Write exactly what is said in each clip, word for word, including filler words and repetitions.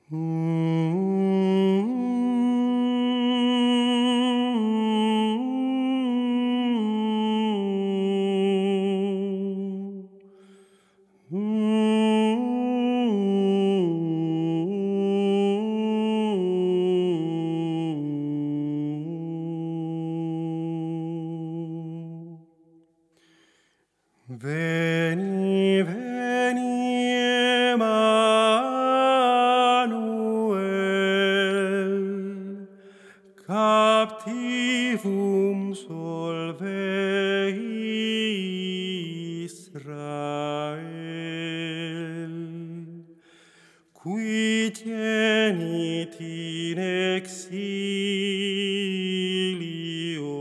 Veni, veni, Emmanuel, captivum solve Israel, qui tenit in exilio,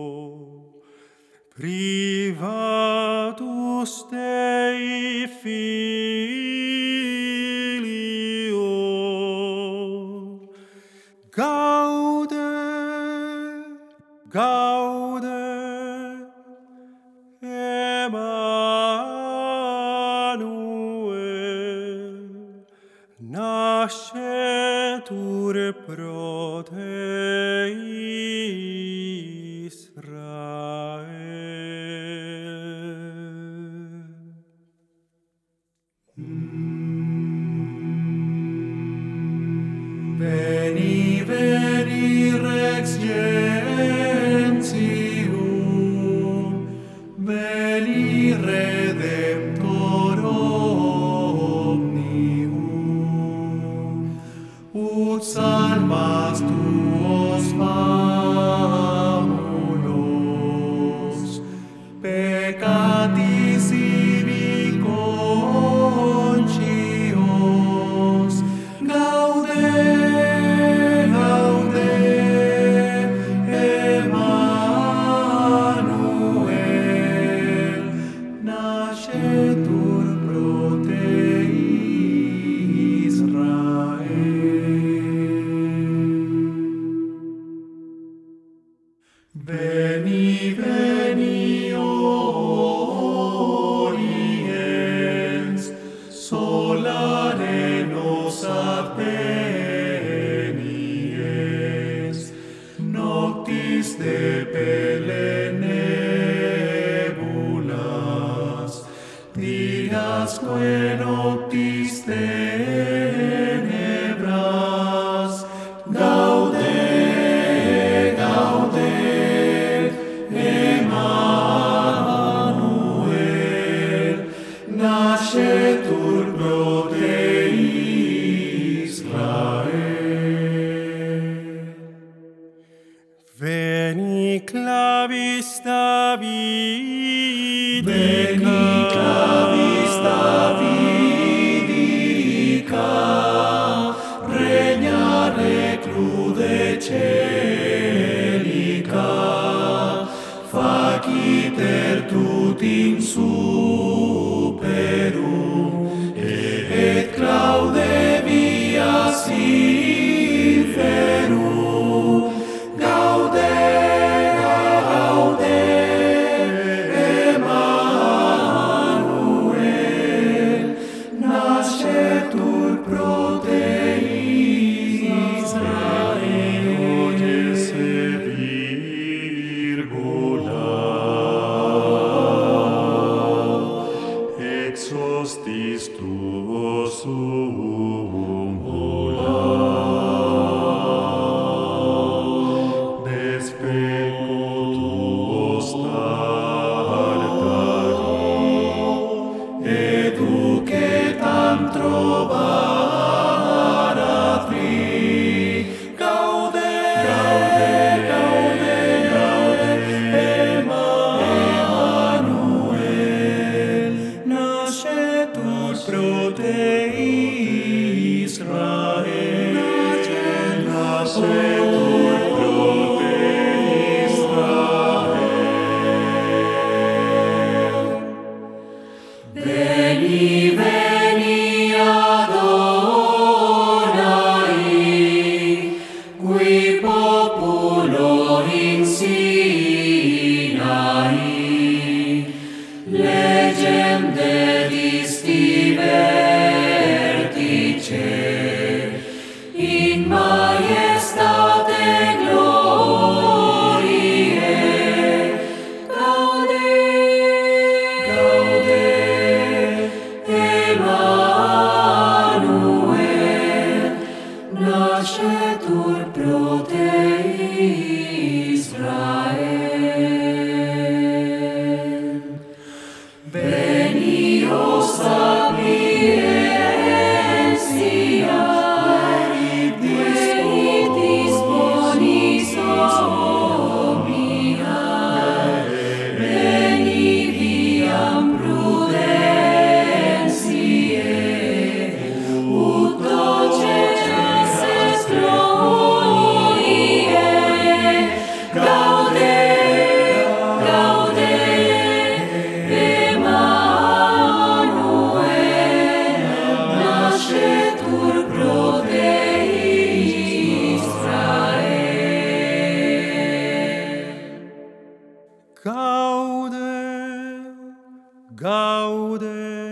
privatus Dei filio. Gaude, gaude, Emmanuel, nascetur pro te Israel. Veni, veni, Rex gentium, veni, Redemptor omnium, ut salvas tuos famulos, peccatis ibi conscios. Gaude, gaude, Emmanuel, nascetur pro te Israel. Veni, veni, Oriens, solare nos advenies, noctis de pelle nebulas, diasque noctis tenebras. Gaude, gaude, Emmanuel, nascetur pro te Israel. Veni, clavis Davidica, Veni, clavis Davidica, regna reclude celica, faciter tutim superum, et claude vias inferum. Gaude, gaude, Emmanuel, nascetur pro te Israel. Ogese virgula, ex hostis tuos umbula, despeco tuos tartari, educetam trovaratri. Gaude, gaude, gaude, gaude, Emmanuel, nascetur pro te Israel. Nascetur pro te Israel. Veni, veni, adore. gaude.